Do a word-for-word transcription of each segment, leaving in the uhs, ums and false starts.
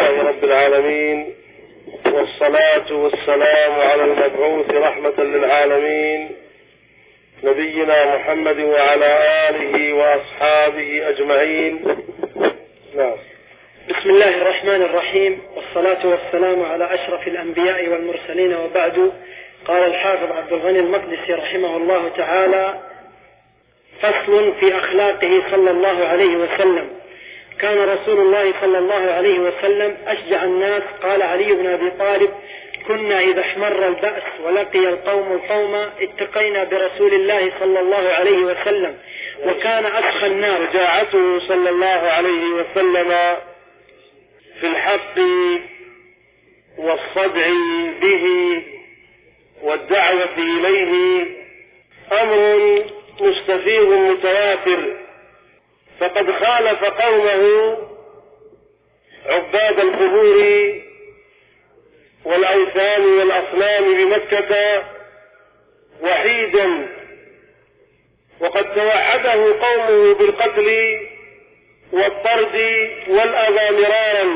لله رب العالمين، والصلاة والسلام على المبعوث رحمة للعالمين نبينا محمد وعلى آله وأصحابه أجمعين. نعم. بسم الله الرحمن الرحيم، والصلاة والسلام على أشرف الأنبياء والمرسلين، وبعد. قال الحافظ عبد الغني المقدسي رحمه الله تعالى: فصل في أخلاقه صلى الله عليه وسلم. كان رسول الله صلى الله عليه وسلم أشجع الناس. قال علي بن أبي طالب: كنا إذا احمر البأس ولقي القوم القوم اتقينا برسول الله صلى الله عليه وسلم، وكان أسخى الناس. شجاعته صلى الله عليه وسلم في الحق والصدع به والدعوة إليه أمر مستفيض متواتر، فقد خالف قومه عباد القبور والأوثان والأصنام بمكة وحيدا، وقد توعده قومه بالقتل والطرد والأذى مرارا،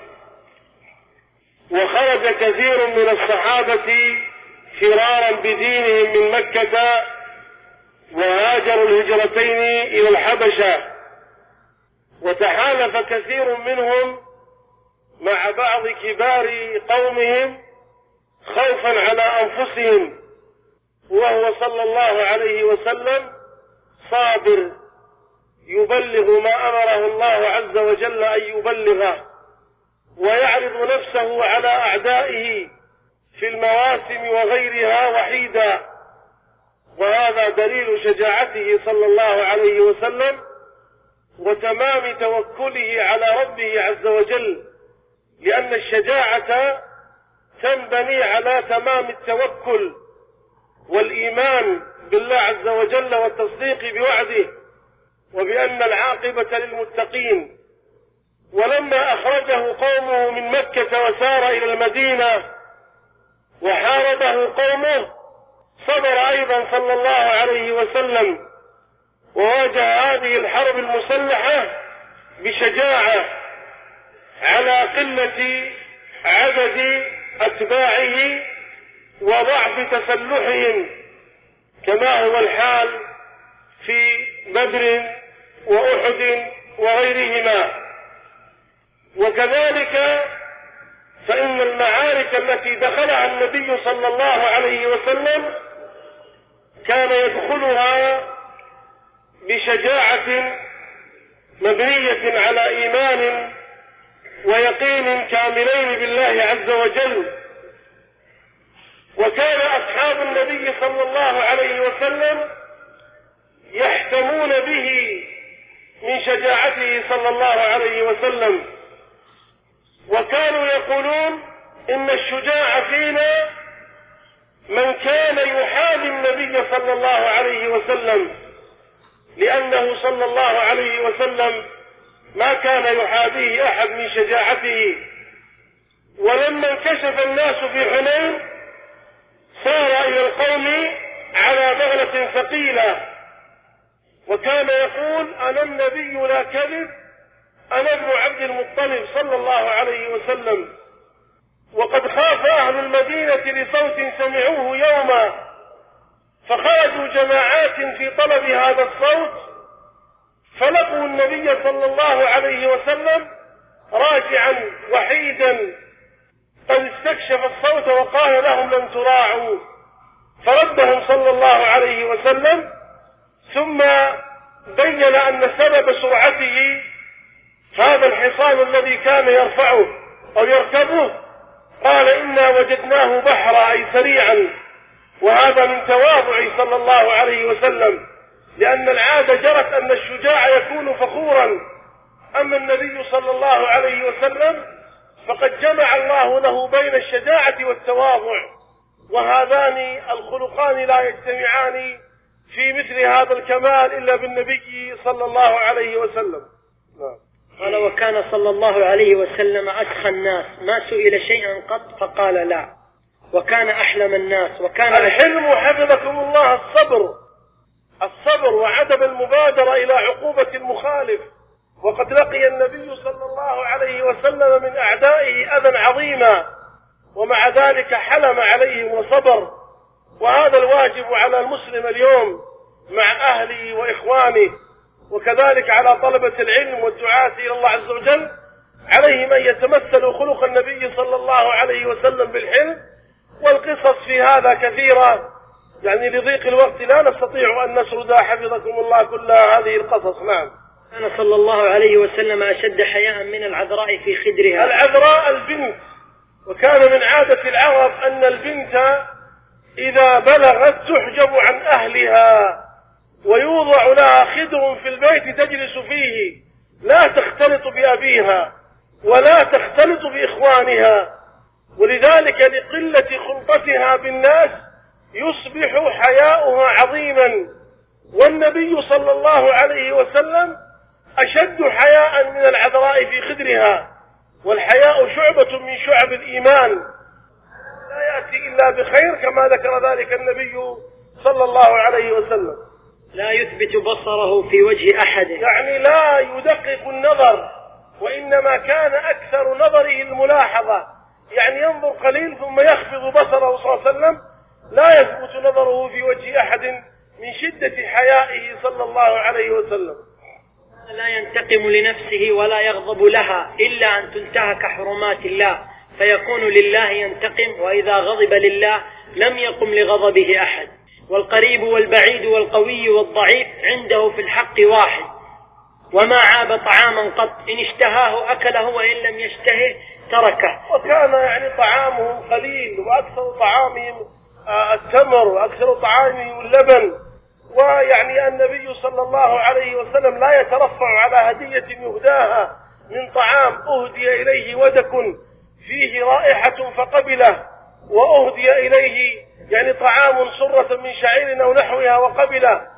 وخرج كثير من الصحابة فرارا بدينهم من مكة وهاجروا الهجرتين إلى الحبشة، وتحالف كثير منهم مع بعض كبار قومهم خوفا على أنفسهم، وهو صلى الله عليه وسلم صابر يبلغ ما أمره الله عز وجل أن يبلغه، ويعرض نفسه على أعدائه في المواسم وغيرها وحيدا، وهذا دليل شجاعته صلى الله عليه وسلم وتمام توكله على ربه عز وجل، لأن الشجاعة تنبني على تمام التوكل والإيمان بالله عز وجل والتصديق بوعده، وبأن العاقبة للمتقين. ولما أخرجه قومه من مكة وسار إلى المدينة وحاربه قومه، صبر أيضا صلى الله عليه وسلم وواجه هذه الحرب المسلحة بشجاعة على قلة عدد أتباعه وضعف تسلحهم، كما هو الحال في بدر وأحد وغيرهما. وكذلك فإن المعارك التي دخلها النبي صلى الله عليه وسلم كان يدخلها بشجاعة مبنية على إيمان ويقين كاملين بالله عز وجل. وكان أصحاب النبي صلى الله عليه وسلم يحتمون به من شجاعته صلى الله عليه وسلم، وكانوا يقولون إن الشجاع فينا من كان يحامي النبي صلى الله عليه وسلم، لأنه صلى الله عليه وسلم ما كان يحاذيه أحد من شجاعته. ولما انكشف الناس في حنين سار إلى القوم على بغلة ثقيلة، وكان يقول: أنا النبي لا كذب، أنا ابن عبد المطلب صلى الله عليه وسلم. وقد خاف أهل المدينة لصوت سمعوه يوما، فخرجوا جماعات في طلب هذا الصوت، فلقوا النبي صلى الله عليه وسلم راجعا وحيدا قد استكشف الصوت وقال لهم: لن تراعوا. فردهم صلى الله عليه وسلم، ثم بين أن سبب سرعته هذا الحصان الذي كان يرفعه أو يركبه. قال: إنا وجدناه بحرا، أي سريعا، وهذا من تواضع صلى الله عليه وسلم، لأن العادة جرت أن الشجاع يكون فخورا، أما النبي صلى الله عليه وسلم فقد جمع الله له بين الشجاعة والتواضع، وهذان الخلقان لا يجتمعان في مثل هذا الكمال إلا بالنبي صلى الله عليه وسلم. قال: وكان صلى الله عليه وسلم أسخى الناس، ما سئل شيئا قط فقال لا، وكان أحلم الناس. وكان الحلم حفظكم الله الصبر، الصبر وعدم المبادرة إلى عقوبة المخالف، وقد لقي النبي صلى الله عليه وسلم من أعدائه أذى عظيما، ومع ذلك حلم عليهم وصبر. وهذا الواجب على المسلم اليوم مع أهله وإخوانه، وكذلك على طلبة العلم والدعاة إلى الله عز وجل، عليهم أن يتمثلوا خلق النبي صلى الله عليه وسلم بالحلم. والقصص في هذا كثيرة، يعني لضيق الوقت لا نستطيع أن نسرد حفظكم الله كل هذه القصص. نعم. كان صلى الله عليه وسلم أشد حياء من العذراء في خدرها. العذراء البنت، وكان من عادة العرب أن البنت إذا بلغت تحجب عن أهلها ويوضع لها خدر في البيت تجلس فيه، لا تختلط بأبيها ولا تختلط بإخوانها، ولذلك لقلة خلطتها بالناس يصبح حياؤها عظيما. والنبي صلى الله عليه وسلم أشد حياء من العذراء في خدرها، والحياء شعبة من شعب الإيمان لا يأتي إلا بخير كما ذكر ذلك النبي صلى الله عليه وسلم. لا يثبت بصره في وجه أحد، يعني لا يدقق النظر، وإنما كان أكثر نظره الملاحظة، يعني ينظر قليل ثم يخفض بصره صلى الله عليه وسلم، لا يثبت نظره في وجه أحد من شدة حيائه صلى الله عليه وسلم. لا ينتقم لنفسه ولا يغضب لها إلا أن تنتهك حرمات الله، فيكون لله ينتقم، وإذا غضب لله لم يقم لغضبه أحد. والقريب والبعيد والقوي والضعيف عنده في الحق واحد، وما عاب طعاما قط، إن اشتهاه أكله وإن لم يشتهه تركه. وكان يعني طعامهم قليل، وأكثر طعامهم التمر، وأكثر طعامهم اللبن. ويعني النبي صلى الله عليه وسلم لا يترفع على هدية يهداها من طعام أهدي إليه ودك فيه رائحة فقبله، وأهدي إليه يعني طعام صرة من شعير أو نحوها وقبله،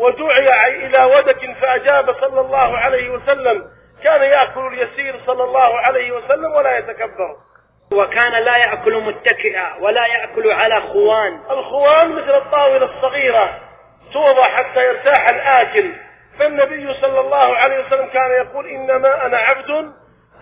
ودعي إلى ودك فأجاب صلى الله عليه وسلم. كان يأكل اليسير صلى الله عليه وسلم ولا يتكبر. وكان لا يأكل متكئا ولا يأكل على خوان. الخوان مثل الطاولة الصغيرة توضع حتى يرتاح الآكل. فالنبي صلى الله عليه وسلم كان يقول إنما أنا عبد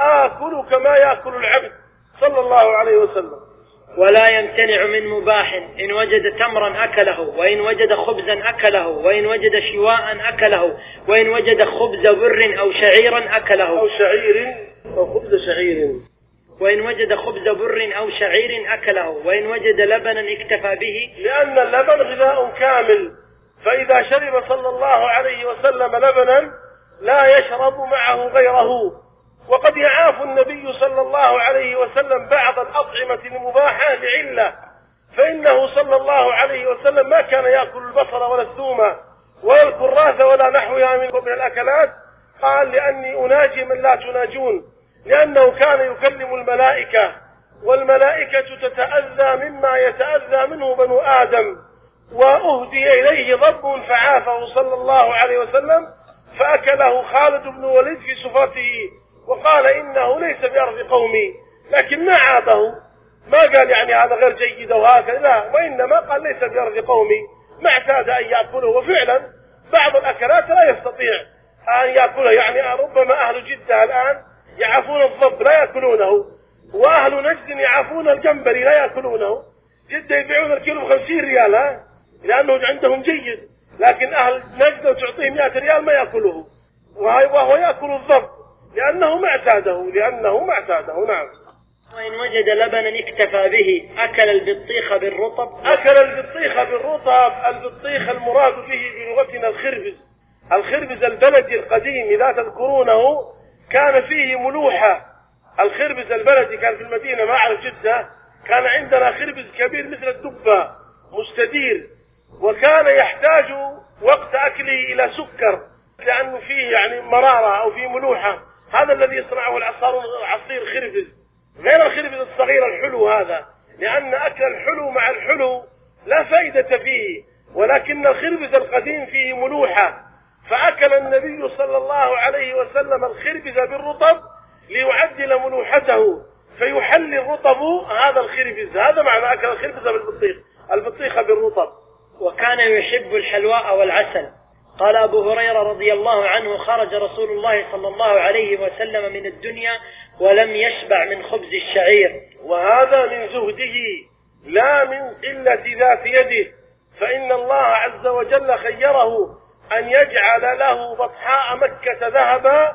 آكل كما يأكل العبد صلى الله عليه وسلم. ولا يمتنع من مباح، إن وجد تمرا أكله، وإن وجد خبزا أكله، وإن وجد شواء أكله، وإن وجد خبز بر أو شعيرا أكله أو شعير أو خبز شعير وإن وجد خبز بر أو شعير أكله، وإن وجد لبنا اكتفى به، لأن اللبن غذاء كامل، فإذا شرب صلى الله عليه وسلم لبنا لا يشرب معه غيره. وقد يعاف النبي صلى الله عليه وسلم بعض الأطعمة المباحة لعلة، فإنه صلى الله عليه وسلم ما كان يأكل البصل ولا الثوم ولا الكراث ولا نحوها من الأكلات. قال لأني أناجي من لا تناجون، لأنه كان يكلم الملائكة، والملائكة تتأذى مما يتأذى منه بنو آدم. وأهدي إليه ضب فعافه صلى الله عليه وسلم، فأكله خالد بن وليد في سفرته، وقال إنه ليس بأرض قومي، لكن ما عابه، ما قال يعني هذا غير جيد وهكذا، لا، وإنما قال ليس بأرض قومي، ما اعتاد أن يأكله. وفعلا بعض الأكلات لا يستطيع أن يأكله، يعني ربما أهل جدة الآن يعافون الضب لا يأكلونه، وأهل نجد يعافون الجمبري لا يأكلونه. جدة يبيعون الكيلو بخمسين ريال، ها؟ لأنه عندهم جيد، لكن أهل نجد تعطيه مئة ريال ما يأكله، وهو يأكل الضب لأنه ما اعتاده لأنه ما اعتاده نعم. وإن وجد لبنا اكتفى به، أكل البطيخ بالرطب. أكل البطيخ بالرطب. البطيخ المراد به بلغتنا الخربز، الخربز البلدي القديم إذا تذكرونه كان فيه ملوحة. الخربز البلدي كان في المدينة ما أعرف جدة، كان عندنا خربز كبير مثل الدبة مستدير، وكان يحتاج وقت أكله إلى سكر لأنه فيه يعني مرارة أو فيه ملوحة. هذا الذي يصنعه العصار عصير خربز، غير الخربز الصغير الحلو هذا، لأن أكل الحلو مع الحلو لا فائدة فيه، ولكن الخربز القديم فيه ملوحة. فأكل النبي صلى الله عليه وسلم الخربز بالرطب ليعدل ملوحته، فيحل الرطب هذا الخربز. هذا معنى أكل الخربز بالبطيخ، البطيخ بالرطب. وكان يحب الحلواء والعسل. قال أبو هريرة رضي الله عنه: خرج رسول الله صلى الله عليه وسلم من الدنيا ولم يشبع من خبز الشعير. وهذا من زهده لا من قلة ذات يده، فإن الله عز وجل خيره أن يجعل له بطحاء مكة ذهبا،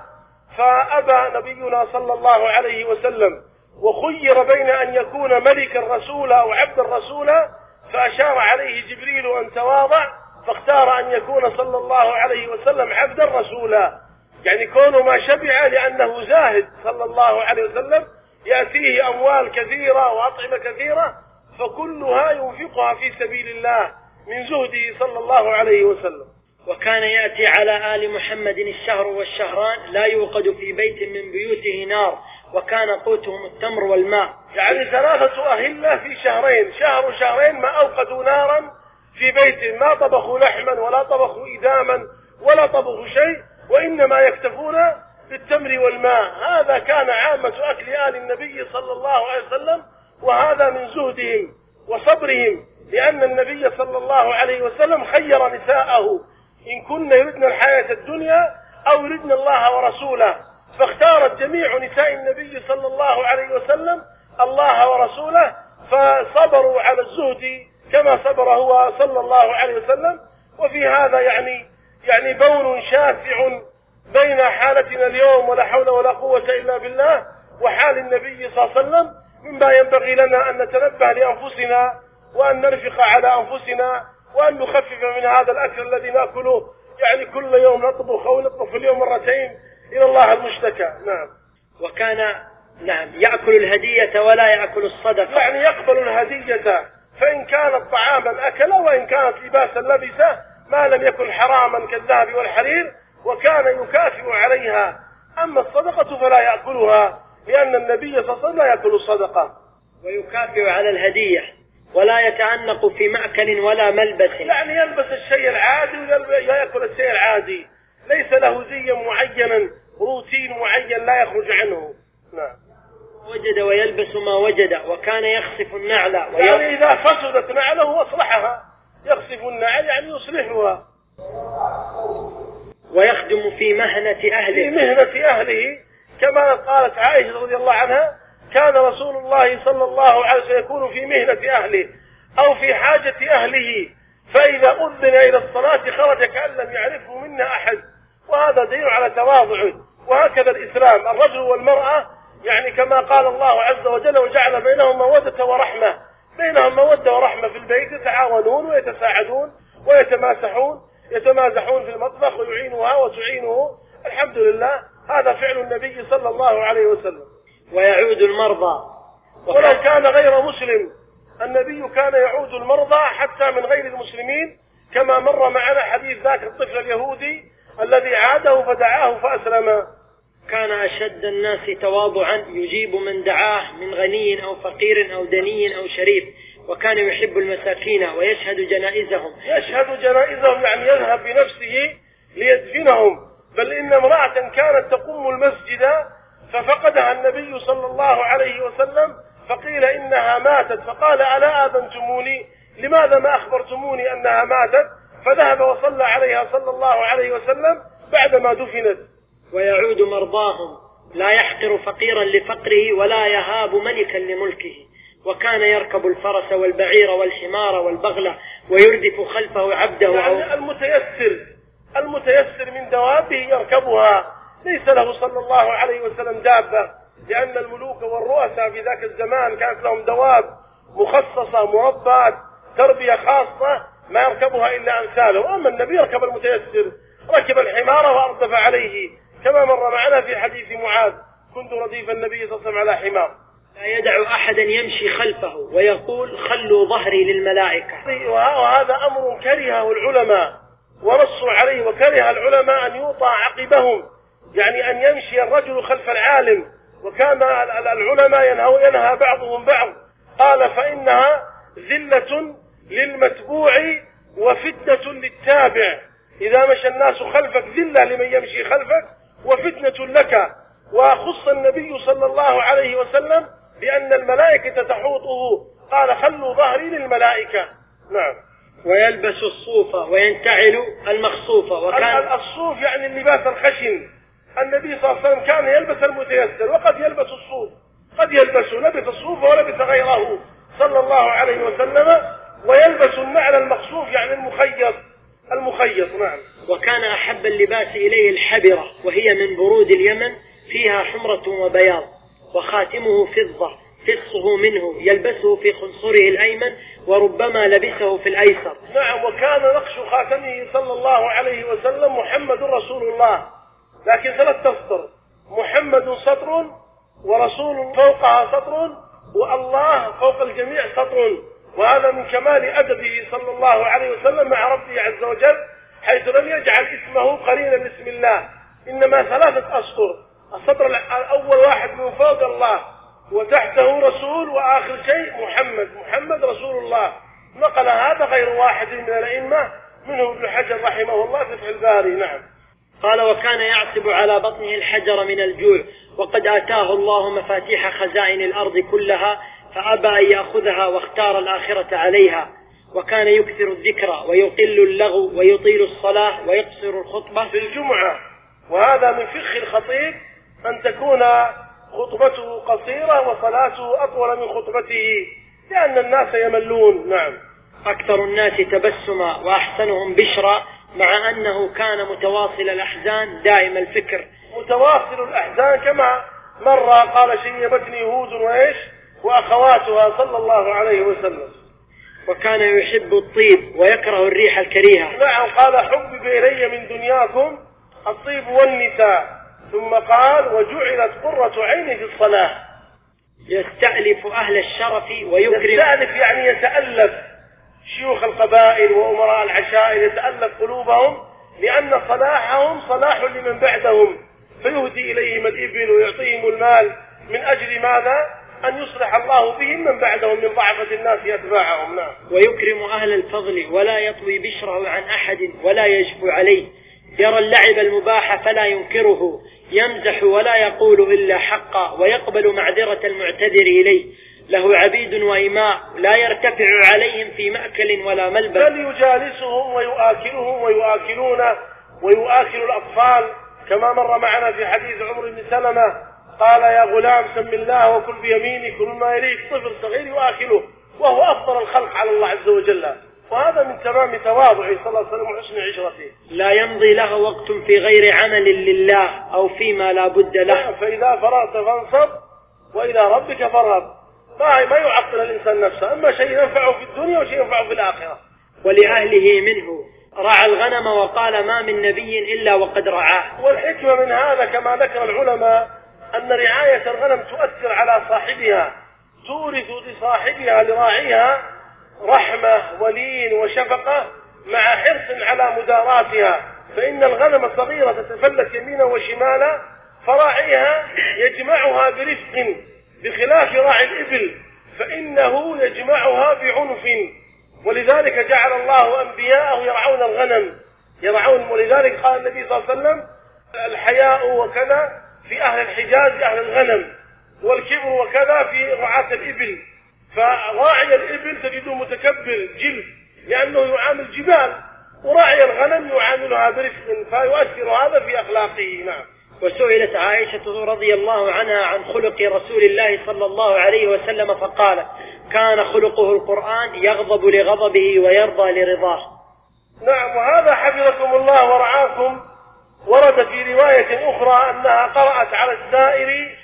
فأبى نبينا صلى الله عليه وسلم، وخير بين أن يكون ملكا رسولا أو عبدا رسولا، فأشار عليه جبريل أن تواضع، فاختار أن يكون صلى الله عليه وسلم عبدا رسولا. يعني كونه ما شبع لأنه زاهد صلى الله عليه وسلم، يأتيه أموال كثيرة وأطعمة كثيرة، فكلها ينفقها في سبيل الله من زهده صلى الله عليه وسلم. وكان يأتي على آل محمد الشهر والشهران لا يوقد في بيت من بيوته نار، وكان قوتهم التمر والماء. يعني ثلاثة أهلة في شهرين، شهر وشهرين ما أوقدوا نارا في بيت، ما طبخوا لحما ولا طبخوا إداما ولا طبخوا شيء، وإنما يكتفون بالتمر والماء. هذا كان عامة أكل آل النبي صلى الله عليه وسلم، وهذا من زهدهم وصبرهم، لأن النبي صلى الله عليه وسلم خير نساءه إن كن يردن الحياة الدنيا أو يردن الله ورسوله، فاختارت جميع نساء النبي صلى الله عليه وسلم الله ورسوله، فصبروا على الزهد كما صبر هو صلى الله عليه وسلم. وفي هذا يعني يعني بون شاسع بين حالتنا اليوم ولا حول ولا قوة إلا بالله وحال النبي صلى الله عليه وسلم، مما ينبغي لنا أن نتنبه لأنفسنا وأن نرفق على أنفسنا وأن نخفف من هذا الأكل الذي نأكله، يعني كل يوم نطبخ أو نطبخ في اليوم مرتين، إلى الله المشتكى. نعم. وكان نعم يأكل الهدية ولا يأكل الصدقة، يعني يقبل الهدية فإن كانت طعاما أكل وإن كانت لباسا لبسه، ما لم يكن حراما كالذهب والحرير، وكان يكافئ عليها. أما الصدقة فلا يأكلها، لأن النبي صلى الله عليه وسلم لا يأكل الصدقة. ويكافئ على الهدية ولا يتعنق في مأكل ولا ملبس، يعني يلبس الشيء العادي ويأكل الشيء العادي، ليس له زي معينا روتين معين لا يخرج عنه. نعم. وجد ويلبس ما وجد، وكان يخصف النعل يعني إذا فسدت نعله أصلحها، يخصف النعل يعني يصلحها. ويخدم في مهنة أهله في مهنة أهله، كما قالت عائشة رضي الله عنها: كان رسول الله صلى الله عليه وسلم يكون في مهنة أهله أو في حاجة أهله، فإذا أذن إلى الصلاة خرج كأن لم يعرفه منا أحد. وهذا دليل على تواضعه. وهكذا الإسلام، الرجل والمرأة، يعني كما قال الله عز وجل: وجعل بينهم مودة ورحمة، بينهم مودة ورحمة في البيت، يتعاونون ويتساعدون ويتماسحون، يتمازحون في المطبخ ويعينها وتعينه. الحمد لله، هذا فعل النبي صلى الله عليه وسلم. ويعود المرضى، ولو كان غير مسلم النبي كان يعود المرضى حتى من غير المسلمين، كما مر معنا حديث ذاك الطفل اليهودي الذي عاده فدعاه فأسلم. كان أشد الناس تواضعا، يجيب من دعاه من غني أو فقير أو دني أو شريف، وكان يحب المساكين ويشهد جنائزهم. يشهد جنائزهم يعني يذهب بنفسه ليدفنهم. بل إن امرأة كانت تقوم المسجد ففقدها النبي صلى الله عليه وسلم، فقيل إنها ماتت، فقال: ألا آذنتموني؟ لماذا ما أخبرتموني أنها ماتت؟ فذهب وصلى عليها صلى الله عليه وسلم بعدما دفنت. ويعود مرضاهم، لا يحقر فقيرا لفقره ولا يهاب ملكا لملكه، وكان يركب الفرس والبعير والحمار والبغلة ويردف خلفه عبده. يعني المتيسر المتيسر من دوابه يركبها، ليس له صلى الله عليه وسلم دابة، لأن الملوك والرؤساء في ذاك الزمان كانت لهم دواب مخصصة مربات تربية خاصة ما يركبها إلا أمثاله. أما النبي يركب المتيسر، ركب الحمار وأردف عليه، كما مر معنا في حديث معاذ: كنت رديف النبي صلى الله عليه وسلم على حمار. لا يدع أحدا يمشي خلفه ويقول: خلوا ظهري للملائكة. وهذا أمر كرهه العلماء ونصوا عليه، وكره العلماء أن يوطى عقبهم، يعني أن يمشي الرجل خلف العالم. وكان العلماء ينهوا ينهى بعضهم بعض، قال: فإنها ذلة للمتبوع وفتنة للتابع. إذا مشى الناس خلفك ذلة لمن يمشي خلفك وفتنة لك. وخص النبي صلى الله عليه وسلم بأن الملائكة تحوطه، قال: خلوا ظهري للملائكة. نعم. ويلبس الصوف وينتعل المخصوف. وكان الصوف يعني اللباس الخشن. النبي صلى الله عليه وسلم كان يلبس المتيسر وقد يلبس الصوف، قد يلبس لبس الصوف ولبس غيره صلى الله عليه وسلم، ويلبس النعل المخصوف يعني المخيط المخيط. نعم. وكان أحب اللباس إليه الحبرة، وهي من برود اليمن، فيها حمرة وبياض، وخاتمه فضة، فصه منه، يلبسه في خنصره الأيمن، وربما لبسه في الأيسر. نعم. وكان نقش خاتمه صلى الله عليه وسلم محمد رسول الله، لكن ثلاث تسطر، محمد سطر، ورسول فوقها سطر، والله فوق الجميع سطر. وهذا من كمال أدبه صلى الله عليه وسلم مع ربه عز وجل، حيث لم يجعل اسمه قرينا باسم الله، إنما ثلاثة أسطر. السطر الأول واحد من فوق الله، وتحته رسول، وآخر شيء محمد، محمد رسول الله. نقل هذا غير واحد من الأئمة، منه ابن حجر رحمه الله في فتح الباري. نعم. قال: وكان يعصب على بطنه الحجر من الجوع، وقد آتاه الله مفاتيح خزائن الأرض كلها، فأبى أن يأخذها واختار الآخرة عليها. وكان يكثر الذكر ويقل اللغو ويطيل الصلاة ويقصر الخطبة في الجمعة. وهذا من فقه الخطيب أن تكون خطبته قصيرة وصلاته أطول من خطبته، لأن الناس يملون. نعم. أكثر الناس تبسما وأحسنهم بشرا، مع أنه كان متواصل الأحزان دائم الفكر. متواصل الأحزان كما مرة قال: شيبتني هود وإيش وأخواتها صلى الله عليه وسلم. وكان يحب الطيب ويكره الريح الكريهة. نعم. قال: حبب إلي من دنياكم الطيب والنساء. ثم قال: وجعلت قرة عيني في الصلاة. يستألف أهل الشرف ويكرم. يستألف يعني يتألف شيوخ القبائل وأمراء العشائر، يتألف قلوبهم، لأن صلاحهم صلاح لمن بعدهم، فيهدي إليهم الإبل ويعطيهم المال من أجل ماذا؟ أن يصلح الله بهم من بعدهم من ضعفة الناس يتباعهم. نعم. ويكرم أهل الفضل ولا يطوي بشره عن أحد ولا يجفو عليه. يرى اللعب المباح فلا ينكره، يمزح ولا يقول إلا حقا، ويقبل معذرة المعتذر إليه. له عبيد وإماء لا يرتفع عليهم في مأكل ولا ملبس، بل يجالسهم ويؤكلهم ويؤكلون ويؤكل الأطفال، كما مر معنا في حديث عمر بن سلمة قال: يا غلام سم الله وكل بيمينك، كل ما يليك طفل صغير يؤكله، وهو أفضل الخلق على الله عز وجل. وهذا من تمام تواضعه صلى الله عليه وسلم وحسن عشرته. لا يمضي له وقت في غير عمل لله أو فيما لا بد له. فإذا فرغت فانصب وإلى ربك فارغب. ما ما يعطل الإنسان نفسه، أما شيء ينفعه في الدنيا وشيء ينفعه في الآخرة. ولأهله منه رعى الغنم، وقال: ما من نبي إلا وقد رعاه. والحكمة من هذا كما ذكر العلماء أن رعاية الغنم تؤثر على صاحبها، تورث لصاحبها لراعيها رحمة ولين وشفقة، مع حرص على مداراتها. فإن الغنم صغيرة تتفلت يمينا وشمالا، فراعيها يجمعها برفق، بخلاف راعي الإبل فإنه يجمعها بعنف. ولذلك جعل الله أنبياءه يرعون الغنم يرعون ولذلك قال النبي صلى الله عليه وسلم: الحياء وكذا في أهل الحجاز أهل الغنم، والكبر وكذا في رعاة الإبل. فراعي الإبل تجده متكبر جلد لأنه يعامل جبال، وراعي الغنم يعاملها برفق، فيؤثر هذا في أخلاقه. نعم. وسئلت عائشة رضي الله عنها عن خلق رسول الله صلى الله عليه وسلم فقالت: كان خلقه القرآن، يغضب لغضبه ويرضى لرضاه. نعم. وهذا حفظكم الله ورعاكم ورد في رواية أخرى أنها قرأت على السائر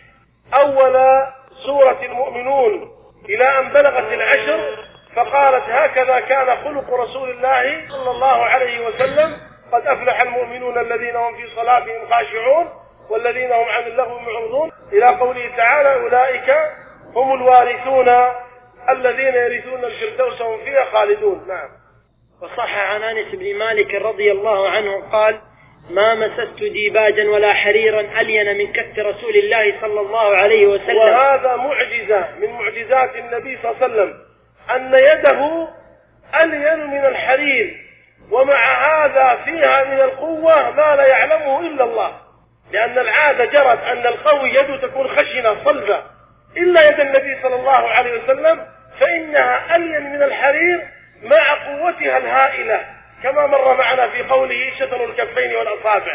أول سورة المؤمنون إلى أن بلغت العشر، فقالت: هكذا كان خلق رسول الله صلى الله عليه وسلم، قد أفلح المؤمنون الذين هم في صلاتهم خاشعون والذين هم عن اللغو معرضون، إلى قوله تعالى: أولئك هم الوارثون الذين يرثون الفردوس وهم فيها خالدون. نعم. وصح عن أنس بن مالك رضي الله عنه قال: ما مسست ديباجا ولا حريرا ألين من كف رسول الله صلى الله عليه وسلم. وهذا معجزة من معجزات النبي صلى الله عليه وسلم، أن يده ألين من الحرير، ومع هذا فيها من القوة ما لا يعلمه إلا الله، لأن العادة جرت أن القوي يده تكون خشنة صلبة، إلا يد النبي صلى الله عليه وسلم فإنها ألين من الحرير، مع قوتها الهائلة، كما مر معنا في قوله شطر الكفين والأصابع.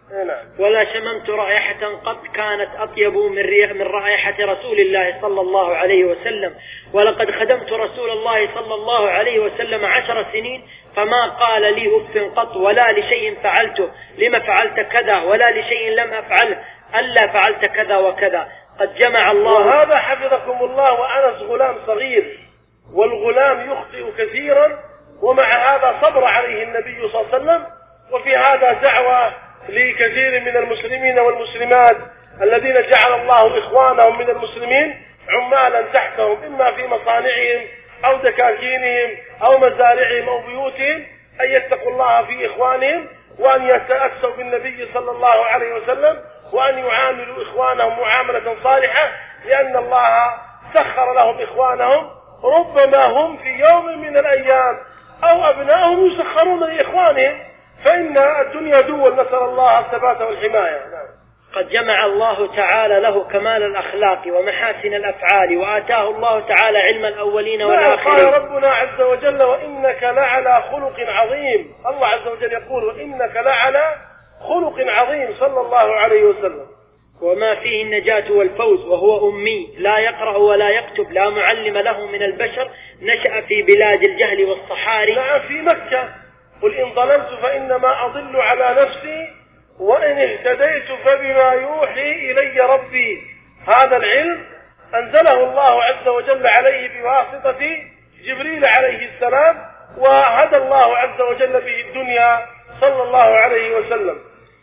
ولا شممت رائحة قط كانت أطيب من ريح من رائحة رسول الله صلى الله عليه وسلم، ولقد خدمت رسول الله صلى الله عليه وسلم عشر سنين فما قال لي أف قط ولا لشيء فعلته لما فعلت كذا ولا لشيء لم أفعله ألا فعلت كذا وكذا. قد جمع الله. وهذا حفظكم الله وأنس غلام صغير، والغلام يخطئ كثيرا، ومع هذا صبر عليه النبي صلى الله عليه وسلم. وفي هذا دعوة لكثير من المسلمين والمسلمات الذين جعل الله إخوانهم من المسلمين عمالا تحتهم، إما في مصانعهم أو دكاكينهم أو مزارعهم أو بيوتهم، أن يتقوا الله في إخوانهم، وأن يتأسوا بالنبي صلى الله عليه وسلم، وأن يعاملوا إخوانهم معاملة صالحة، لأن الله سخر لهم إخوانهم، ربما هم في يوم من الأيام أو أبنائهم يسخرون لإخوانهم، فإن الدنيا دول، نسأل الله الثبات والحماية. قد جمع الله تعالى له كمال الأخلاق ومحاسن الأفعال، وآتاه الله تعالى علم الأولين والآخرين. قال ربنا عز وجل وإنك لعلى خلق عظيم. الله عز وجل يقول وإنك لعلى خلق عظيم صلى الله عليه وسلم. وما فيه النجاة والفوز، وهو أمي لا يقرأ ولا يكتب لا معلم له من البشر، نشأ في بلاد الجهل والصحاري. نعم، في مكة. قل إن ضللت فإنما أضل على نفسي وإن اهتديت فبما يوحي إلي ربي. هذا العلم أنزله الله عز وجل عليه بواسطة جبريل عليه السلام، وهدى الله عز وجل به الدنيا صلى الله عليه وسلم.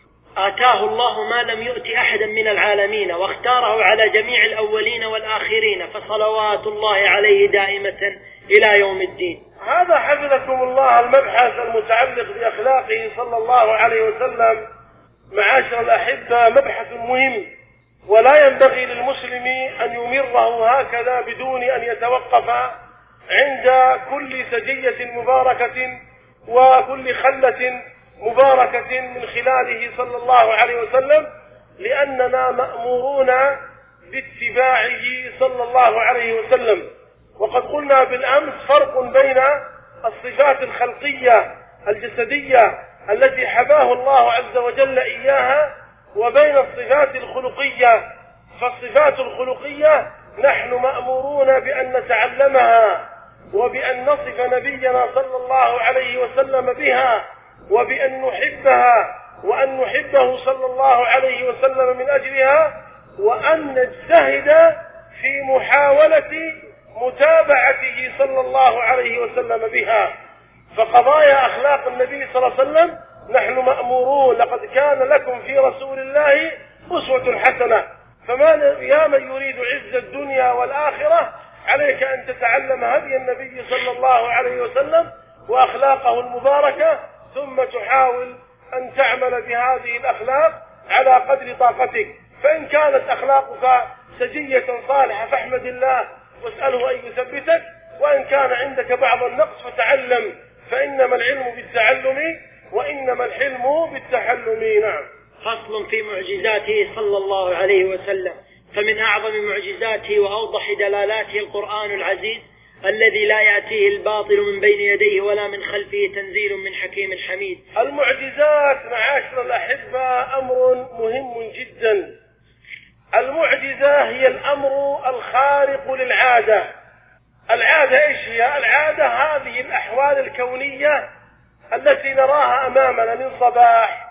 آتاه الله ما لم يؤت أحدا من العالمين، واختاره على جميع الأولين والآخرين، فصلوات الله عليه دائمة إلى يوم الدين. هذا حفظكم الله المبحث المتعلق بأخلاقه صلى الله عليه وسلم. معاشر الأحبة، مبحث مهم، ولا ينبغي للمسلم أن يمره هكذا بدون أن يتوقف عند كل سجية مباركة وكل خلة مباركة من خلاله صلى الله عليه وسلم، لأننا مأمورون باتباعه صلى الله عليه وسلم. وقد قلنا بالأمس فرق بين الصفات الخلقية الجسدية التي حباه الله عز وجل إياها وبين الصفات الخلقية. فالصفات الخلقية نحن مأمورون بأن نتعلمها، وبأن نصف نبينا صلى الله عليه وسلم بها، وبأن نحبها، وأن نحبه صلى الله عليه وسلم من أجلها، وأن نجتهد في محاولة متابعته صلى الله عليه وسلم بها. فقضايا أخلاق النبي صلى الله عليه وسلم نحن مأمورون. لقد كان لكم في رسول الله أسوة حسنة. فما يا من يريد عز الدنيا والآخرة عليك أن تتعلم هدي النبي صلى الله عليه وسلم وأخلاقه المباركة، ثم تحاول أن تعمل بهذه الأخلاق على قدر طاقتك. فإن كانت أخلاقك سجية صالحة فاحمد الله واسأله أن يثبتك، وإن كان عندك بعض النقص فتعلم، فإنما العلم بالتعلم وإنما الحلم بالتحلم. نعم. فصل في معجزاته صلى الله عليه وسلم. فمن أعظم معجزاته وأوضح دلالاته القرآن العزيز الذي لا يأتيه الباطل من بين يديه ولا من خلفه، تنزيل من حكيم حميد. المعجزات معاشر الأحبة أمر مهم جدا. المعجزة هي الأمر الخارق للعادة. العادة إيش هي؟ العادة هذه الأحوال الكونية التي نراها أمامنا من صباح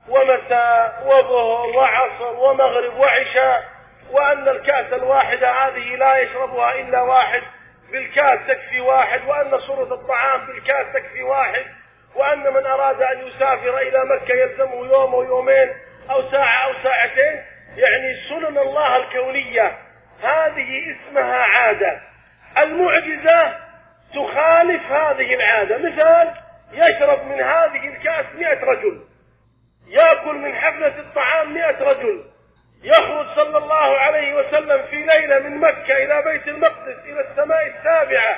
ومساء وظهر وعصر ومغرب وعشاء، وأن الكأس الواحدة هذه لا يشربها إلا واحد، بالكأس تكفي واحد، وأن صورة الطعام بالكأس تكفي واحد، وأن من أراد أن يسافر إلى مكة يلزمه يوم ويومين أو ساعة أو ساعتين. يعني سنن الله الكونية هذه اسمها عادة. المعجزة تخالف هذه العادة. مثال: يشرب من هذه الكأس مئة رجل، يأكل من حفلة الطعام مئة رجل، يخرج صلى الله عليه وسلم في ليلة من مكة إلى بيت المقدس إلى السماء السابعة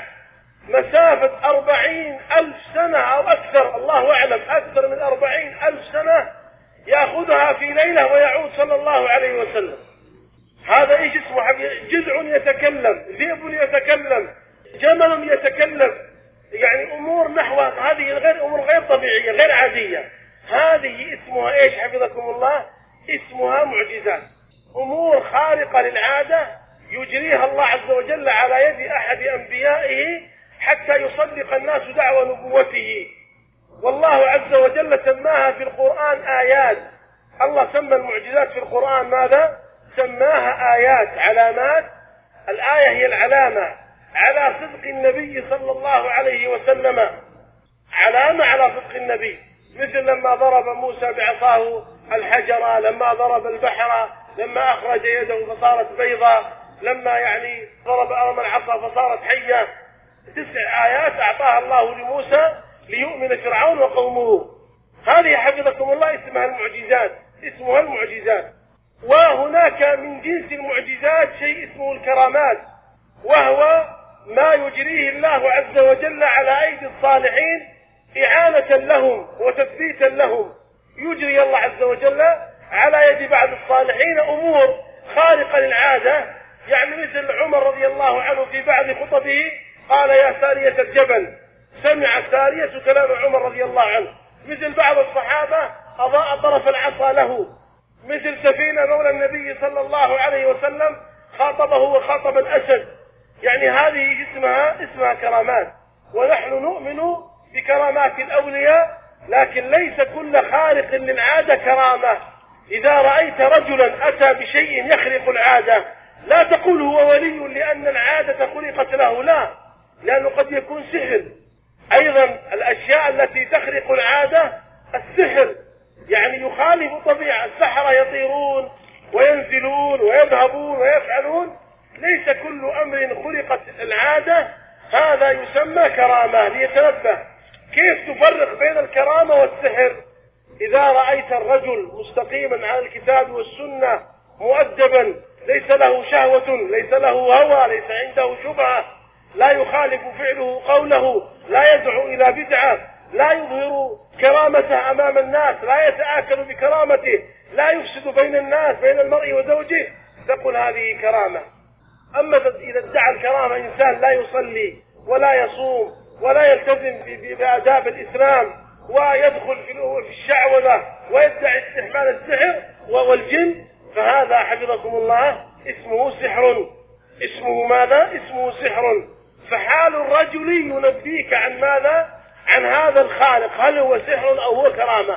مسافة أربعين ألف سنة أو أكثر، الله أعلم، أكثر من أربعين ألف سنة يأخذها في ليلة ويعود صلى الله عليه وسلم. هذا إيش اسمه؟ جذع يتكلم، ذئب يتكلم، جمل يتكلم. يعني أمور نحو هذه غير أمور غير طبيعية غير عادية. هذه اسمها إيش حفظكم الله؟ اسمها معجزات، أمور خارقة للعادة يجريها الله عز وجل على يد أحد أنبيائه حتى يصدق الناس دعوى نبوته. والله عز وجل سماها في القرآن آيات. الله سمى المعجزات في القرآن ماذا؟ سماها آيات، علامات. الآية هي العلامة على صدق النبي صلى الله عليه وسلم، علامة على صدق النبي، مثل لما ضرب موسى بعصاه الحجر، لما ضرب البحر، لما أخرج يده فصارت بيضاء، لما يعني ضرب أرم العصا فصارت حية. تسع آيات أعطاها الله لموسى ليؤمن فرعون وقومه. هذه حفظكم الله اسمها المعجزات، اسمها المعجزات. وهناك من جنس المعجزات شيء اسمه الكرامات، وهو ما يجريه الله عز وجل على أيدي الصالحين إعانة لهم وتثبيتا لهم. يجري الله عز وجل على يد بعض الصالحين أمور خارقة للعادة، يعني مثل عمر رضي الله عنه في بعض خطبه قال: يا سارية الجبل. سمع سارية كلام عمر رضي الله عنه. مثل بعض الصحابة أضاء طرف العصا له. مثل سفينة مولى النبي صلى الله عليه وسلم خاطبه وخاطب الأسد. يعني هذه اسمها اسمها كرامات. ونحن نؤمن بكرامات الأولياء، لكن ليس كل خارق للعادة كرامة. إذا رأيت رجلا أتى بشيء يخرق العادة لا تقول هو ولي لأن العادة خلقت له، لا، لأنه قد يكون سحر. أيضا الأشياء التي تخرق العادة السحر، يعني يخالف طبيعة. السحرة يطيرون وينزلون ويذهبون ويفعلون. ليس كل أمر خلقت العادة هذا يسمى كرامة. ليتنبه كيف تفرق بين الكرامة والسحر. إذا رأيت الرجل مستقيما على الكتاب والسنة مؤدبا، ليس له شهوة، ليس له هوى، ليس عنده شبهة، لا يخالف فعله قوله، لا يدعو إلى بدعة، لا يظهر كرامته أمام الناس، لا يتآكل بكرامته، لا يفسد بين الناس بين المرء وزوجه، تقول هذه كرامة. أما إذا ادعى الكرامة إنسان لا يصلي ولا يصوم ولا يلتزم بآداب الإسلام ويدخل في الشعوذة ويدعي استحمال السحر والجن، فهذا حفظكم الله اسمه سحر. اسمه ماذا؟ اسمه سحر. فحال الرجل ينبيك عن ماذا؟ عن هذا الخالق، هل هو سحر أو هو كرامة.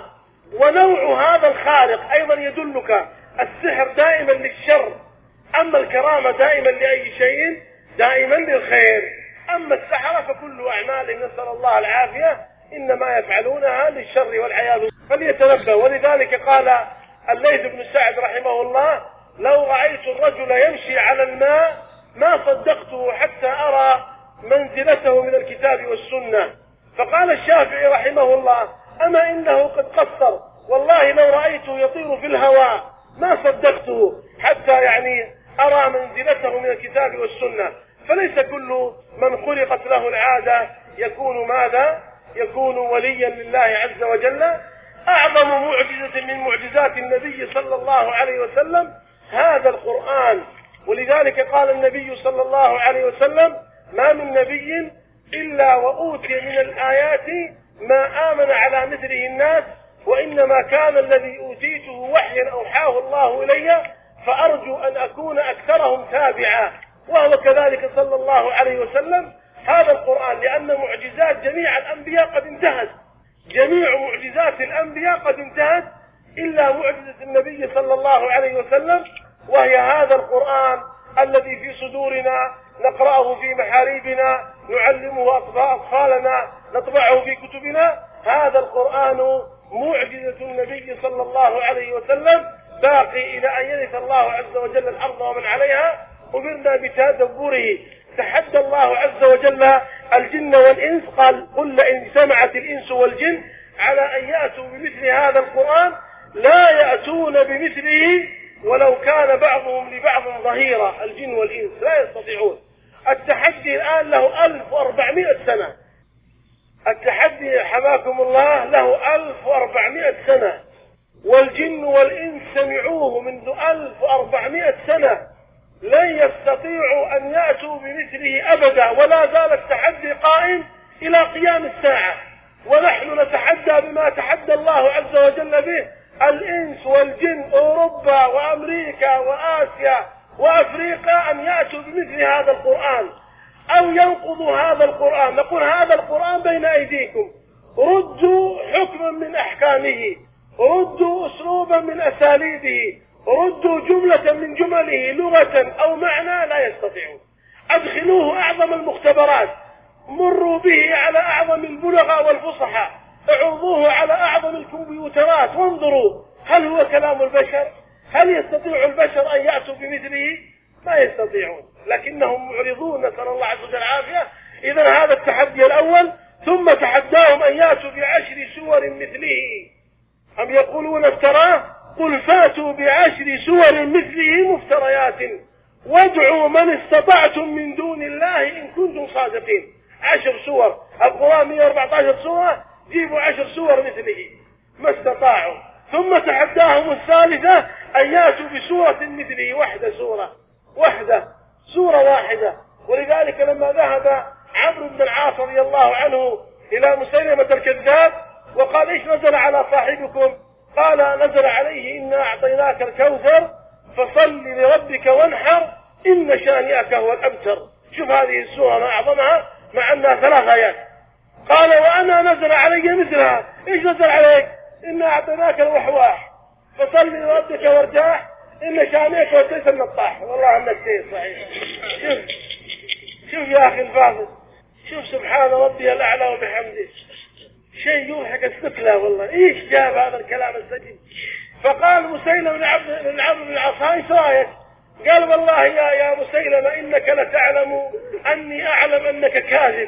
ونوع هذا الخالق أيضا يدلك. السحر دائما للشر، أما الكرامة دائما لأي شيء؟ دائما للخير. أما السحرة فكل أعمال نسأل الله العافية إنما يفعلونها للشر والعياذ. فليتنبه. ولذلك قال الليث بن سعد رحمه الله: لو رأيت الرجل يمشي على الماء ما صدقته حتى أرى منزلته من الكتاب والسنة. فقال الشافعي رحمه الله: أما إنه قد قصر، والله لو رأيته يطير في الهواء ما صدقته حتى يعني أرى منزلته من الكتاب والسنة. فليس كل من خلقت له العادة يكون ماذا؟ يكون وليا لله عز وجل. أعظم معجزة من معجزات النبي صلى الله عليه وسلم هذا القرآن. ولذلك قال النبي صلى الله عليه وسلم: ما من نبي إلا وأوتي من الآيات ما آمن على مثله الناس، وإنما كان الذي أوتيته وحيا أوحاه الله إلي، فأرجو أن أكون أكثرهم تابعا. وهو كذلك صلى الله عليه وسلم. هذا القرآن لأن معجزات جميع الأنبياء قد انتهت، جميع معجزات الأنبياء قد انتهت إلا معجزة النبي صلى الله عليه وسلم، وهي هذا القرآن الذي في صدورنا نقرأه في محاريبنا، نعلمه أطفالنا، نطبعه في كتبنا. هذا القرآن معجزة النبي صلى الله عليه وسلم، باقي إلى أن يرث الله عز وجل الأرض ومن عليها. أمرنا بتدبره. تحدى الله عز وجل الجن والإنس، قال: قل لئن سمعت الإنس والجن على أن يأتوا بمثل هذا القرآن لا يأتون بمثله ولو كان بعضهم لبعض ظهيرا. الجن والإنس لا يستطيعون. التحدي الآن له ألف وأربعمائة سنة. التحدي حماكم الله له ألف وأربعمائة سنة، والجن والإنس سمعوه منذ ألف وأربعمائة سنة. لن يستطيعوا أن يأتوا بمثله أبدا، ولا زال التحدي قائم إلى قيام الساعة، ونحن نتحدى بما تحدى الله عز وجل به الإنس والجن، أوروبا وأمريكا وآسيا وأفريقيا، أن يأتوا بمثل هذا القرآن أو ينقضوا هذا القرآن. نقول هذا القرآن بين أيديكم، ردوا حكما من أحكامه، ردوا أسلوبا من أساليبه، ردوا جملة من جمله لغة أو معنى، لا يستطيعون. أدخلوه أعظم المختبرات، مروا به على أعظم البلغاء والفصحاء، اعرضوه على أعظم الكمبيوترات وانظروا هل هو كلام البشر؟ هل يستطيع البشر أن يأتوا بمثله؟ ما يستطيعون، لكنهم معرضون، نسأل الله عز وجل العافية. إذا هذا التحدي الأول، ثم تحداهم أن يأتوا بعشر سور مثله. أم يقولون افتراه؟ قل فاتوا بعشر سور مثله مفتريات وادعوا من استطعتم من دون الله إن كنتم صادقين. عشر سور، القرآن مئة وأربعة عشر سورة، جيبوا عشر سور مثله، ما استطاعوا. ثم تحداهم الثالثة أن يأتوا بسورة مثله، وحدة سورة وحدة سورة واحدة. ولذلك لما ذهب عمرو بن العاص رضي الله عنه إلى مسيلمة الكذاب وقال إيش نزل على صاحبكم؟ قال نزل عليه إنا أعطيناك الكوثر فصل لربك وانحر إن شانئك هو الأبتر. شوف هذه السورة ما أعظمها، مع أنها ثلاث آيات. قال وأنا نزل علي مثلها. إيش نزل عليك؟ إنا أعطيناك الوحواح فصل لربك وارتاح إن شانئك وليس النطاح. والله أنك شيء صحيح. شوف شوف يا أخي الفاضل، شوف سبحان ربي الأعلى وبحمده، شيء يضحك السفلى والله. إيش جاب هذا الكلام السجين؟ فقال مسيلمة بن عمرو بن العاص ايش رايك؟ قال والله يا يا مسيلمة إنك لتعلم أني أعلم أنك كاذب.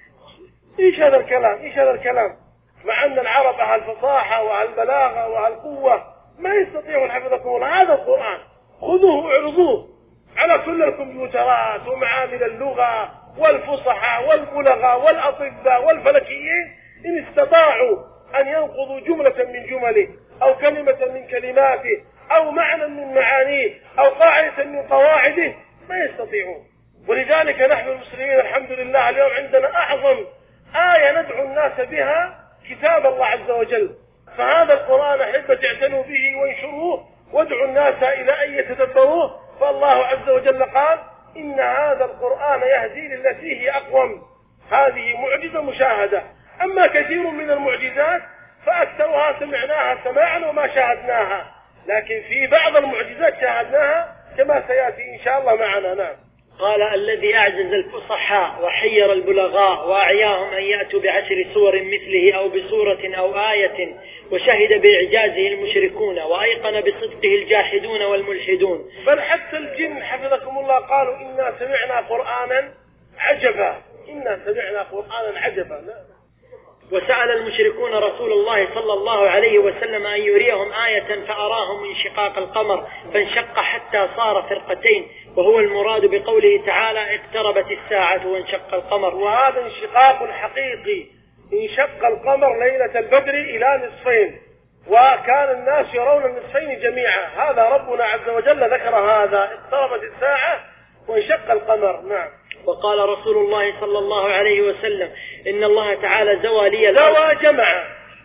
إيش هذا الكلام؟ إيش هذا الكلام؟ مع أن العرب أهل الفصاحة وأهل البلاغة وأهل القوة ما يستطيعون حفظكم الله. هذا القرآن خذوه واعرضوه على كل الكمبيوترات ومعامل اللغة والفصحى والبلغاء والأطباء والفلكيين، إن استطاعوا أن ينقضوا جملة من جمله أو كلمة من كلماته أو معنى من معانيه أو قاعدة من قواعده، ما يستطيعون. ولذلك نحن المسلمين الحمد لله اليوم عندنا أعظم آية ندعو الناس بها كتاب الله عز وجل. فهذا القرآن أحبة اعتنوا به وانشروه وادعوا الناس إلى أن يتدبروه. فالله عز وجل قال إن هذا القرآن يهدي للتي هي أقوم. هذه معجزة مشاهدة. أما كثير من المعجزات فأكثرها سمعناها سماعا وما شاهدناها، لكن في بعض المعجزات شاهدناها كما سيأتي إن شاء الله معنا. نعم. قال الذي أعجز الفصحاء وحير البلغاء وأعياهم أن يأتوا بعشر سور مثله أو بسورة أو آية، وشهد بإعجازه المشركون وأيقن بصدقه الجاحدون والملحدون. بل حتى الجن حفظكم الله قالوا إنا سمعنا قرآنا عجبا، إنا سمعنا قرآنا عجبا. وسأل المشركون رسول الله صلى الله عليه وسلم أن يريهم آية فأراهم انشقاق القمر فانشق حتى صار فرقتين، وهو المراد بقوله تعالى اقتربت الساعة وانشق القمر. وهذا انشقاق حقيقي، انشق القمر ليلة البدر إلى نصفين، وكان الناس يرون النصفين جميعا. هذا ربنا عز وجل ذكر هذا، اقتربت الساعة وانشق القمر. نعم. وقال رسول الله صلى الله عليه وسلم إن الله تعالى زوى لي زوى جمع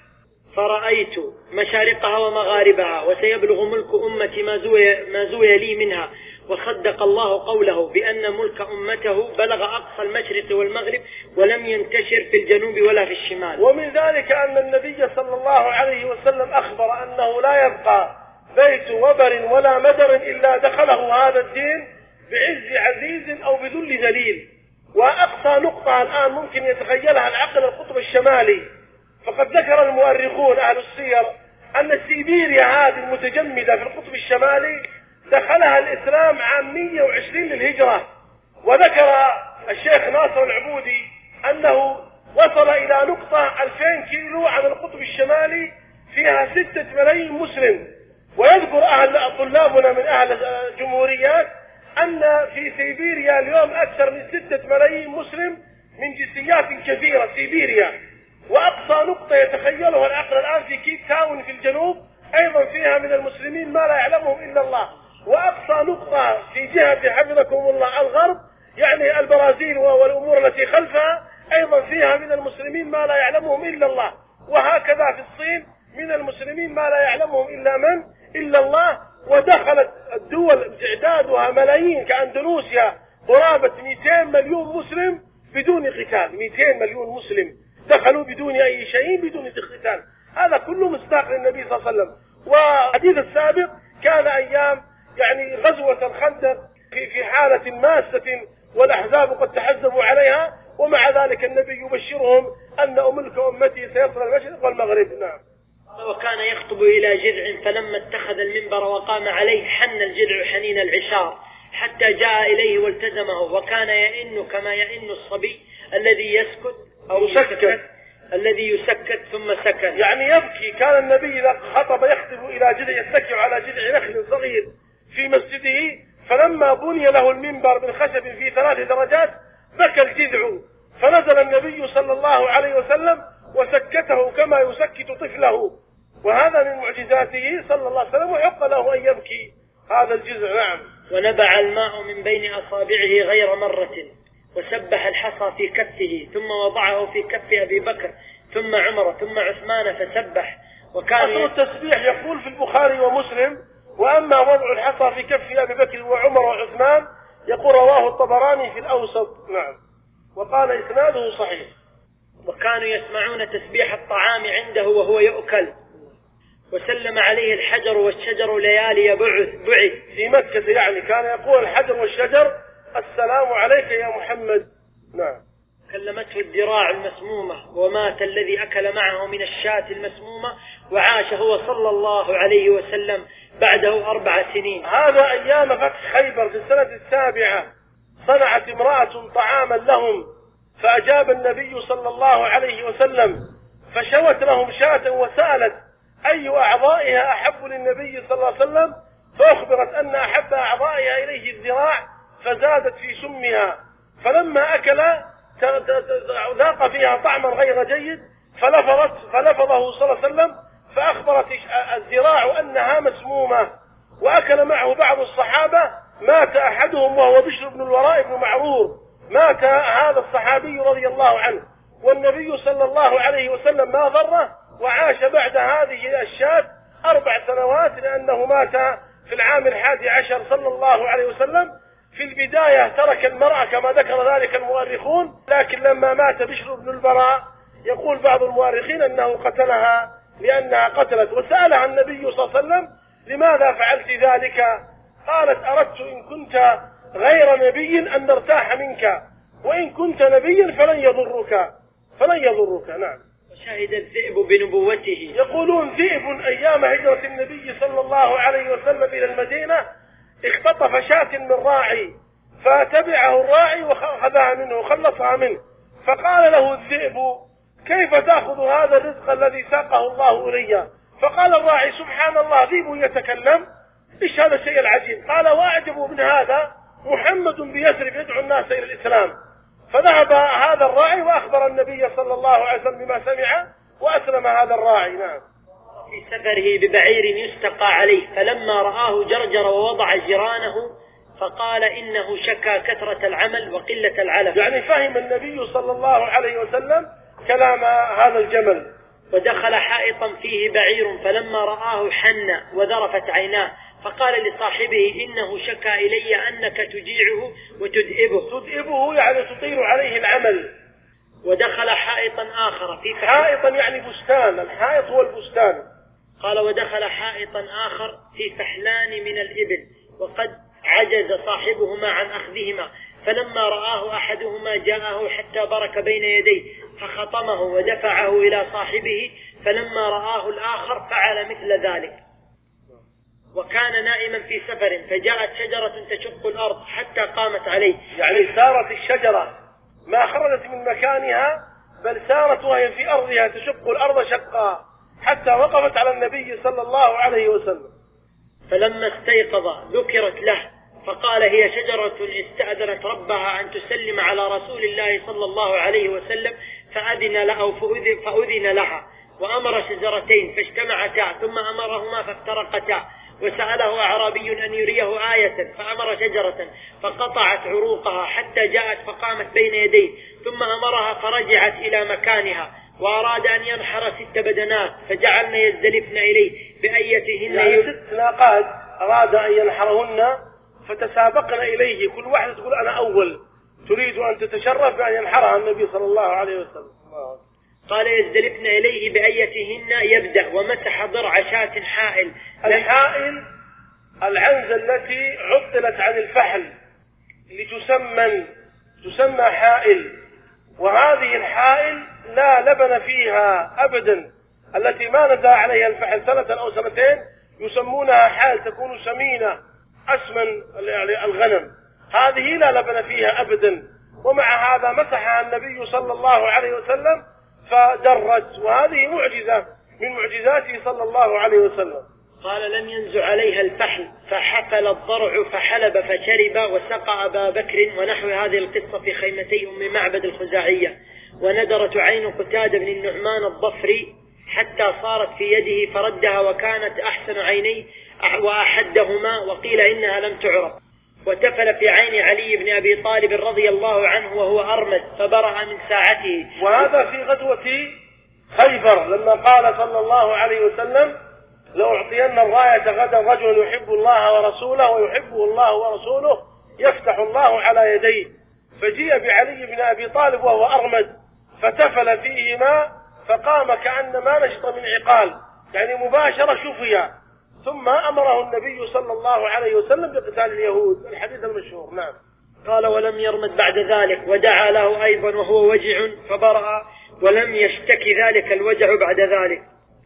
فرأيت مشارقها ومغاربها وسيبلغ ملك أمتي ما زوي, ما زوي لي منها. وصدق الله قوله بأن ملك أمته بلغ أقصى المشرق والمغرب ولم ينتشر في الجنوب ولا في الشمال. ومن ذلك أن النبي صلى الله عليه وسلم أخبر أنه لا يبقى بيت وبر ولا مدر إلا دخله هذا الدين بعز عزيز أو بذل ذليل. وأقصى نقطة الآن ممكن يتخيلها العقل القطب الشمالي، فقد ذكر المؤرخون أهل السير أن سيبيريا هذه المتجمدة في القطب الشمالي دخلها الإسلام عام مئة وعشرين للهجرة. وذكر الشيخ ناصر العبودي أنه وصل إلى نقطة ألفين كيلو عن القطب الشمالي فيها ستة ملايين مسلم. ويذكر أهل طلابنا من أهل الجمهوريات أن في سيبيريا اليوم أكثر من ستة ملايين مسلم من جنسيات كثيرة سيبيريا. وأقصى نقطة يتخيلها العقل الآن في كيب تاون في الجنوب أيضا فيها من المسلمين ما لا يعلمهم إلا الله. وأقصى نقطة في جهة حفظكم الله الغرب يعني البرازيل والأمور التي خلفها أيضا فيها من المسلمين ما لا يعلمهم إلا الله، وهكذا في الصين من المسلمين ما لا يعلمهم إلا من إلا الله. ودخلت الدول تعدادها ملايين كأندونيسيا قرابة مئتين مليون مسلم بدون قتال، مئتين مليون مسلم دخلوا بدون أي شيء بدون قتال. هذا كله مصداق للنبي صلى الله عليه وسلم. والحديث السابق كان أيام يعني غزوة الخندق في في حالة ماسة والأحزاب قد تحزبوا عليها، ومع ذلك النبي يبشرهم أن ملك أمتي سيصل المشرق والمغرب. نعم. وكان يخطب إلى جذع فلما اتخذ المنبر وقام عليه حن الجذع حنين العشار حتى جاء إليه والتزمه، وكان يئن كما يئن الصبي الذي يسكت أو يسكت الذي يسكت ثم سكن، يعني يبكي. كان النبي إذا خطب يخطب إلى جذع يتكئ على جذع نخل صغير في مسجده، فلما بني له المنبر من خشب في ثلاث درجات بكى الجذع، فنزل النبي صلى الله عليه وسلم وسكته كما يسكت طفله، وهذا من معجزاته صلى الله عليه وسلم، وحق له أن يبكي هذا الجذع. نعم. ونبع الماء من بين أصابعه غير مرة، وسبح الحصى في كفه ثم وضعه في كف أبي بكر ثم عمر ثم عثمان فسبح. وكان أصل التسبيح يقول في البخاري ومسلم، وأما وضع الحصى في كف أبي بكر وعمر وعثمان يقول رواه الطبراني في الأوسط. نعم. وقال إسناده صحيح. وكانوا يسمعون تسبيح الطعام عنده وهو يؤكل، وسلم عليه الحجر والشجر ليالي بعث بعث في مكة، يعني كان يقول الحجر والشجر السلام عليك يا محمد. نعم. كلمته الذراع المسمومة ومات الذي أكل معه من الشاة المسمومة، وعاش هو صلى الله عليه وسلم بعده أربع سنين. هذا أيام فتح خيبر في السنة السابعة، صنعت امرأة طعاما لهم فأجاب النبي صلى الله عليه وسلم، فشوت لهم شاة وسألت أي أعضائها أحب للنبي صلى الله عليه وسلم، فأخبرت أن أحب أعضائها إليه الذراع، فزادت في سمها، فلما أكل ذاق فيها طعما غير جيد فلفظت فلفظه صلى الله عليه وسلم، فأخبرت الذراع أنها مسمومة. وأكل معه بعض الصحابة، مات أحدهم وهو بشر بن الوراء بن معرور، مات هذا الصحابي رضي الله عنه، والنبي صلى الله عليه وسلم ما ضره، وعاش بعد هذه الشاة أربع سنوات، لأنه مات في العام الحادي عشر صلى الله عليه وسلم. في البداية ترك المرأة كما ذكر ذلك المؤرخون، لكن لما مات بشر بن البراء يقول بعض المؤرخين أنه قتلها لأنها قتلت، وسألها النبي صلى الله عليه وسلم لماذا فعلت ذلك؟ قالت أردت إن كنت غير نبي أن نرتاح منك، وإن كنت نبيا فلن يضرك فلن يضرك. نعم. وشهد الذئب بنبوته. يقولون ذئب أيام هجرة النبي صلى الله عليه وسلم إلى المدينة اختطف شاة من راعي، فتبعه الراعي وأخذها منه وخلصها منه، فقال له الذئب كيف تأخذ هذا الرزق الذي ساقه الله إلي؟ فقال الراعي سبحان الله، ذئب يتكلم، إيش هذا الشيء العجيب؟ قال وأعجب من هذا محمد بيثرب يدعو الناس إلى الإسلام. فذهب هذا الراعي وأخبر النبي صلى الله عليه وسلم بما سمع وأسلم هذا الراعي. نعم. في سفره ببعير يستقى عليه، فلما رآه جرجر ووضع جيرانه فقال إنه شكى كثرة العمل وقلة العلف. يعني فهم النبي صلى الله عليه وسلم كلام هذا الجمل. ودخل حائطا فيه بعير فلما رآه حن وذرفت عيناه، فقال لصاحبه إنه شكى إلي أنك تجيعه وتدئبه. تدئبه يعني تطير عليه العمل. ودخل حائطا آخر في فحلان. حائطا يعني بستان، الحائط هو البستان. قال ودخل حائطا آخر في فحلان من الإبل، وقد عجز صاحبهما عن أخذهما، فلما رآه أحدهما جاءه حتى برك بين يديه فخطمه ودفعه إلى صاحبه، فلما رآه الآخر فعل مثل ذلك. وكان نائما في سفر، فجاءت شجرة تشق الأرض حتى قامت عليه. يعني سارت الشجرة ما خرجت من مكانها، بل سارت وهي في أرضها تشق الأرض شقا حتى وقفت على النبي صلى الله عليه وسلم. فلما استيقظ ذكرت له، فقال هي شجرة استأذنت ربها أن تسلم على رسول الله صلى الله عليه وسلم، فأذن له فأذن لها، وأمر شجرتين فاجتمعتا ثم أمرهما فافترقتا، وسأله أعرابي أن يريه آية فأمر شجرة فقطعت عروقها حتى جاءت فقامت بين يديه، ثم أمرها فرجعت إلى مكانها، وأراد أن ينحر ست بدنات فجعلن يزدلفن إليه بأيتهن يعني ست ناقات أراد أن ينحرهن فتسابقن إليه، كل واحدة تقول أنا أول، تريد أن تتشرف بأن ينحرها النبي صلى الله عليه وسلم. قال يزدلفن إليه بأيتهن يبدأ، ومسح ضرع شاة حائل. الحائل العنزة التي عطلت عن الفحل لتسمن تسمى حائل، وهذه الحائل لا لبن فيها أبدا، التي ما نزل عليها الفحل سنة أو سنتين يسمونها حائل، تكون سمينة أسمن الغنم، هذه لا لبن فيها أبدا. ومع هذا مسحها النبي صلى الله عليه وسلم فدرت، وهذه معجزة من معجزاته صلى الله عليه وسلم. قال لم ينزع عليها الفحل فحفل الضرع فحلب فشرب وسقى أبا بكر، ونحو هذه القصة في خيمتي أم معبد الخزاعية. وندرت عين قتادة بن النعمان الضفري حتى صارت في يده فردها، وكانت أحسن عيني وأحدهما، وقيل إنها لم تعرف. وتفل في عين علي بن أبي طالب رضي الله عنه وهو أرمد فبرأ من ساعته. وهذا في غزوة خيبر لما قال صلى الله عليه وسلم لأعطين الراية غدا رجل يحب الله ورسوله ويحبه الله ورسوله يفتح الله على يديه، فجيء بعلي بن أبي طالب وهو أرمد فتفل فيهما فقام كأنما نشط من عقال، يعني مباشرة شفيا، ثم أمره النبي صلى الله عليه وسلم بقتال اليهود، الحديث المشهور. نعم. قال ولم يرمد بعد ذلك، ودعا له أيضا وهو وجع فبرأ، ولم يشتكي ذلك الوجع بعد ذلك.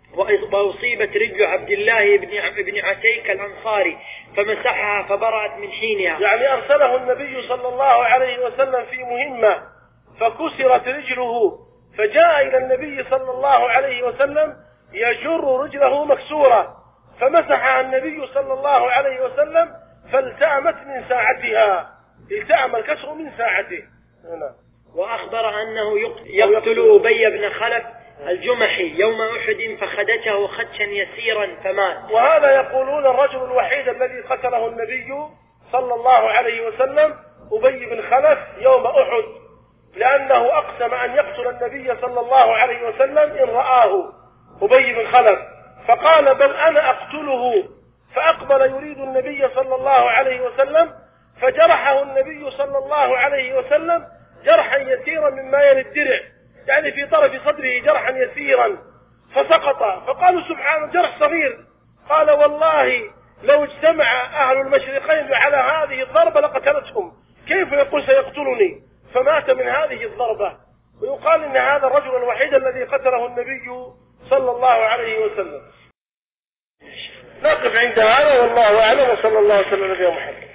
وأصيبت رجل عبد الله بن عتيك الأنصاري فمسحها فبرأت من حينها. يعني أرسله النبي صلى الله عليه وسلم في مهمة فكسرت رجله، فجاء إلى النبي صلى الله عليه وسلم يجر رجله مكسورة، فمسحها النبي صلى الله عليه وسلم فالتأمت من ساعتها، التأم الكسر من ساعته. هنا. وأخبر أنه يقتل أبي بن خلف الجمحي يوم أحد فخدته خدشا يسيرا فمات. وهذا يقولون الرجل الوحيد الذي قتله النبي صلى الله عليه وسلم أبي بن خلف يوم أحد، لأنه أقسم أن يقتل النبي صلى الله عليه وسلم إن رآه أبي بن خلف، فقال بل أنا أقتله، فأقبل يريد النبي صلى الله عليه وسلم فجرحه النبي صلى الله عليه وسلم جرحا يسيرا مما يلي الدرع، يعني في طرف صدره جرحا يسيرا فسقط، فقالوا سبحانه جرح صغير، قال والله لو اجتمع أهل المشرقين على هذه الضربة لقتلتهم، كيف يقول سيقتلني؟ فمات من هذه الضربة. ويقال إن هذا الرجل الوحيد الذي قتله النبي صلى الله عليه وسلم. نقف عند هذا والله أعلم، وصلى الله وسلم على محمد.